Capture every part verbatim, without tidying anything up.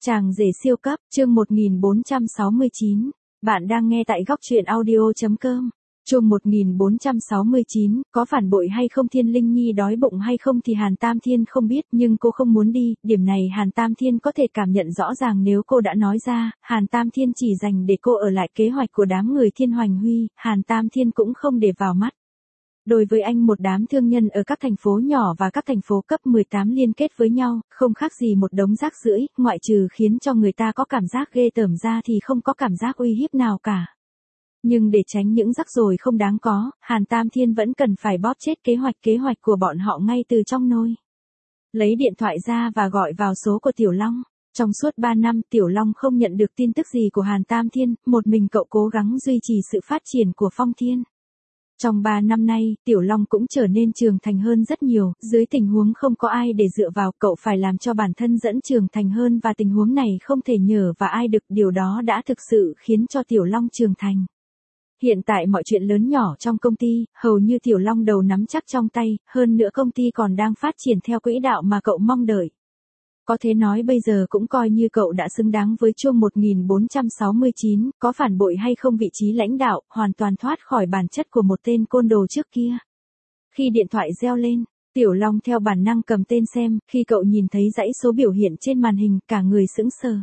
Chàng rể siêu cấp, chương một nghìn bốn trăm sáu mươi chín. Bạn đang nghe tại góc truyện audio.com. Chương một nghìn bốn trăm sáu mươi chín, có phản bội hay không Thiên Linh Nhi đói bụng hay không thì Hàn Tam Thiên không biết, nhưng cô không muốn đi, điểm này Hàn Tam Thiên có thể cảm nhận rõ ràng nếu cô đã nói ra, Hàn Tam Thiên chỉ dành để cô ở lại kế hoạch của đám người Thiên Hoành Huy, Hàn Tam Thiên cũng không để vào mắt. Đối với anh một đám thương nhân ở các thành phố nhỏ và các thành phố cấp mười tám liên kết với nhau, không khác gì một đống rác rưởi, ngoại trừ khiến cho người ta có cảm giác ghê tởm ra thì không có cảm giác uy hiếp nào cả. Nhưng để tránh những rắc rối không đáng có, Hàn Tam Thiên vẫn cần phải bóp chết kế hoạch kế hoạch của bọn họ ngay từ trong nôi. Lấy điện thoại ra và gọi vào số của Tiểu Long. Trong suốt ba năm Tiểu Long không nhận được tin tức gì của Hàn Tam Thiên, một mình cậu cố gắng duy trì sự phát triển của Phong Thiên. Trong ba năm nay, Tiểu Long cũng trở nên trưởng thành hơn rất nhiều, dưới tình huống không có ai để dựa vào, cậu phải làm cho bản thân dẫn trưởng thành hơn và tình huống này không thể nhờ và ai được, điều đó đã thực sự khiến cho Tiểu Long trưởng thành. Hiện tại mọi chuyện lớn nhỏ trong công ty, hầu như Tiểu Long đầu nắm chắc trong tay, hơn nữa công ty còn đang phát triển theo quỹ đạo mà cậu mong đợi. Có thể nói bây giờ cũng coi như cậu đã xứng đáng với chương một nghìn bốn trăm sáu mươi chín, có phản bội hay không vị trí lãnh đạo, hoàn toàn thoát khỏi bản chất của một tên côn đồ trước kia. Khi điện thoại reo lên, Tiểu Long theo bản năng cầm tên xem, khi cậu nhìn thấy dãy số biểu hiện trên màn hình, cả người sững sờ.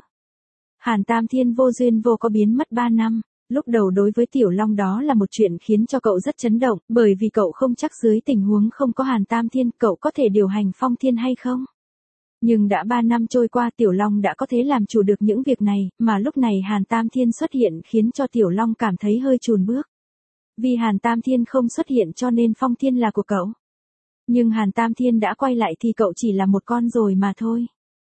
Hàn Tam Thiên vô duyên vô có biến mất ba năm. Lúc đầu đối với Tiểu Long đó là một chuyện khiến cho cậu rất chấn động, bởi vì cậu không chắc dưới tình huống không có Hàn Tam Thiên cậu có thể điều hành Phong Thiên hay không. Nhưng đã ba năm trôi qua Tiểu Long đã có thể làm chủ được những việc này, mà lúc này Hàn Tam Thiên xuất hiện khiến cho Tiểu Long cảm thấy hơi chùn bước. Vì Hàn Tam Thiên không xuất hiện cho nên Phong Thiên là của cậu. Nhưng Hàn Tam Thiên đã quay lại thì cậu chỉ là một con rồi mà thôi.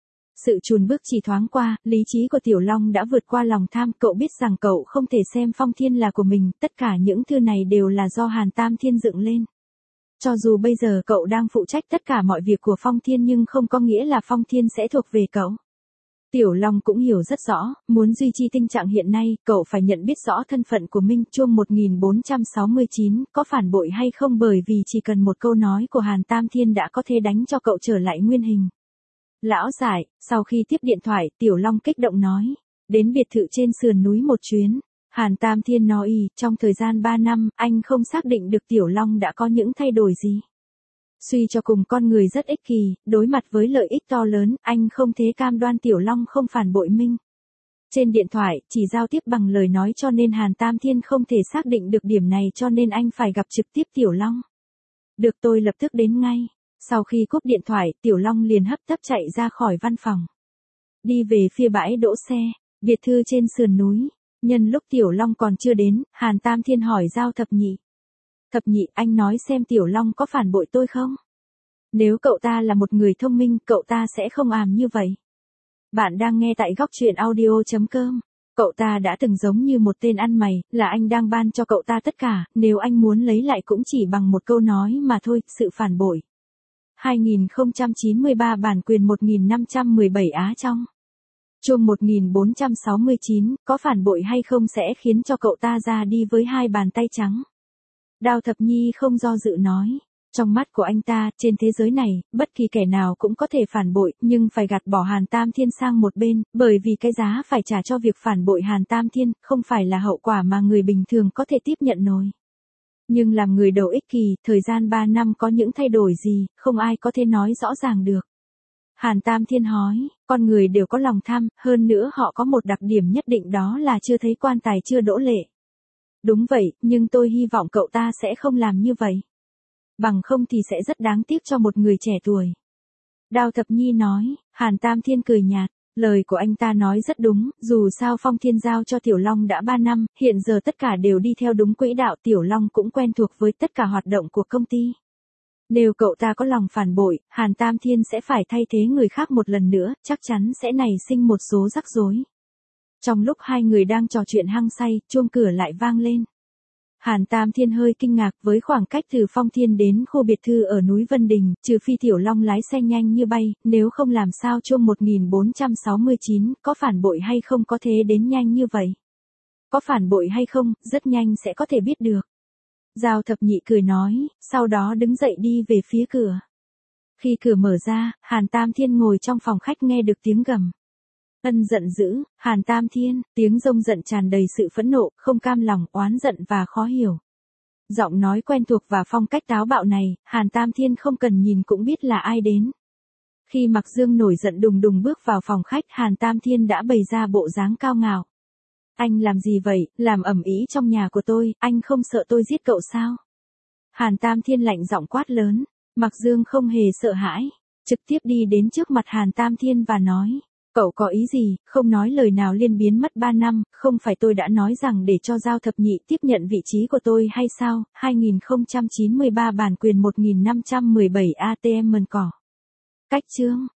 Sự chùn bước chỉ thoáng qua, lý trí của Tiểu Long đã vượt qua lòng tham, cậu biết rằng cậu không thể xem Phong Thiên là của mình, tất cả những thứ này đều là do Hàn Tam Thiên dựng lên. Cho dù bây giờ cậu đang phụ trách tất cả mọi việc của Phong Thiên nhưng không có nghĩa là Phong Thiên sẽ thuộc về cậu. Tiểu Long cũng hiểu rất rõ, muốn duy trì tình trạng hiện nay, cậu phải nhận biết rõ thân phận của mình. Chương một nghìn bốn trăm sáu mươi chín, có phản bội hay không bởi vì chỉ cần một câu nói của Hàn Tam Thiên đã có thể đánh cho cậu trở lại nguyên hình. Lão giải, sau khi tiếp điện thoại, Tiểu Long kích động nói, đến biệt thự trên sườn núi một chuyến. Hàn Tam Thiên nói, trong thời gian ba năm, anh không xác định được Tiểu Long đã có những thay đổi gì. Suy cho cùng con người rất ích kỷ, đối mặt với lợi ích to lớn, anh không thể cam đoan Tiểu Long không phản bội mình. Trên điện thoại, chỉ giao tiếp bằng lời nói cho nên Hàn Tam Thiên không thể xác định được điểm này cho nên anh phải gặp trực tiếp Tiểu Long. Được, tôi lập tức đến ngay. Sau khi cúp điện thoại, Tiểu Long liền hấp tấp chạy ra khỏi văn phòng. Đi về phía bãi đỗ xe, biệt thự trên sườn núi. Nhân lúc Tiểu Long còn chưa đến, Hàn Tam Thiên hỏi Giao Thập Nhị. Thập Nhị, anh nói xem Tiểu Long có phản bội tôi không? Nếu cậu ta là một người thông minh, cậu ta sẽ không làm như vậy. Bạn đang nghe tại góc truyện audio.com. Cậu ta đã từng giống như một tên ăn mày, là anh đang ban cho cậu ta tất cả, nếu anh muốn lấy lại cũng chỉ bằng một câu nói mà thôi, sự phản bội. hai nghìn không trăm chín mươi ba bản quyền một nghìn năm trăm mười bảy Á trong. Chương một nghìn bốn trăm sáu mươi chín, có phản bội hay không sẽ khiến cho cậu ta ra đi với hai bàn tay trắng. Đào Thập Nhi không do dự nói. Trong mắt của anh ta, trên thế giới này, bất kỳ kẻ nào cũng có thể phản bội, nhưng phải gạt bỏ Hàn Tam Thiên sang một bên, bởi vì cái giá phải trả cho việc phản bội Hàn Tam Thiên, không phải là hậu quả mà người bình thường có thể tiếp nhận nổi. Nhưng làm người đầu ích kỷ, thời gian ba năm có những thay đổi gì, không ai có thể nói rõ ràng được. Hàn Tam Thiên nói, con người đều có lòng tham, hơn nữa họ có một đặc điểm nhất định đó là chưa thấy quan tài chưa đỗ lệ. Đúng vậy, nhưng tôi hy vọng cậu ta sẽ không làm như vậy. Bằng không thì sẽ rất đáng tiếc cho một người trẻ tuổi. Đào Thập Nhi nói, Hàn Tam Thiên cười nhạt, lời của anh ta nói rất đúng, dù sao Phong Thiên giao cho Tiểu Long đã ba năm, hiện giờ tất cả đều đi theo đúng quỹ đạo, Tiểu Long cũng quen thuộc với tất cả hoạt động của công ty. Nếu cậu ta có lòng phản bội, Hàn Tam Thiên sẽ phải thay thế người khác một lần nữa, chắc chắn sẽ nảy sinh một số rắc rối. Trong lúc hai người đang trò chuyện hăng say, chuông cửa lại vang lên. Hàn Tam Thiên hơi kinh ngạc với khoảng cách từ Phong Thiên đến khu biệt thự ở núi Vân Đình, trừ phi Tiểu Long lái xe nhanh như bay, nếu không làm sao chương một nghìn bốn trăm sáu mươi chín, có phản bội hay không có thể đến nhanh như vậy. Có phản bội hay không, rất nhanh sẽ có thể biết được. Giao Thập Nhị cười nói, sau đó đứng dậy đi về phía cửa. Khi cửa mở ra, Hàn Tam Thiên ngồi trong phòng khách nghe được tiếng gầm. Ân giận dữ, Hàn Tam Thiên, tiếng rông giận tràn đầy sự phẫn nộ, không cam lòng, oán giận và khó hiểu. Giọng nói quen thuộc và phong cách táo bạo này, Hàn Tam Thiên không cần nhìn cũng biết là ai đến. Khi Mạc Dương nổi giận đùng đùng bước vào phòng khách, Hàn Tam Thiên đã bày ra bộ dáng cao ngạo. Anh làm gì vậy, làm ầm ĩ trong nhà của tôi, anh không sợ tôi giết cậu sao? Hàn Tam Thiên lạnh giọng quát lớn, Mạc Dương không hề sợ hãi, trực tiếp đi đến trước mặt Hàn Tam Thiên và nói, cậu có ý gì, không nói lời nào liên biến mất ba năm, không phải tôi đã nói rằng để cho Giao Thập Nhị tiếp nhận vị trí của tôi hay sao? hai nghìn không trăm chín mươi ba bản quyền một nghìn năm trăm mười bảy a tê em mần cỏ. Cách chương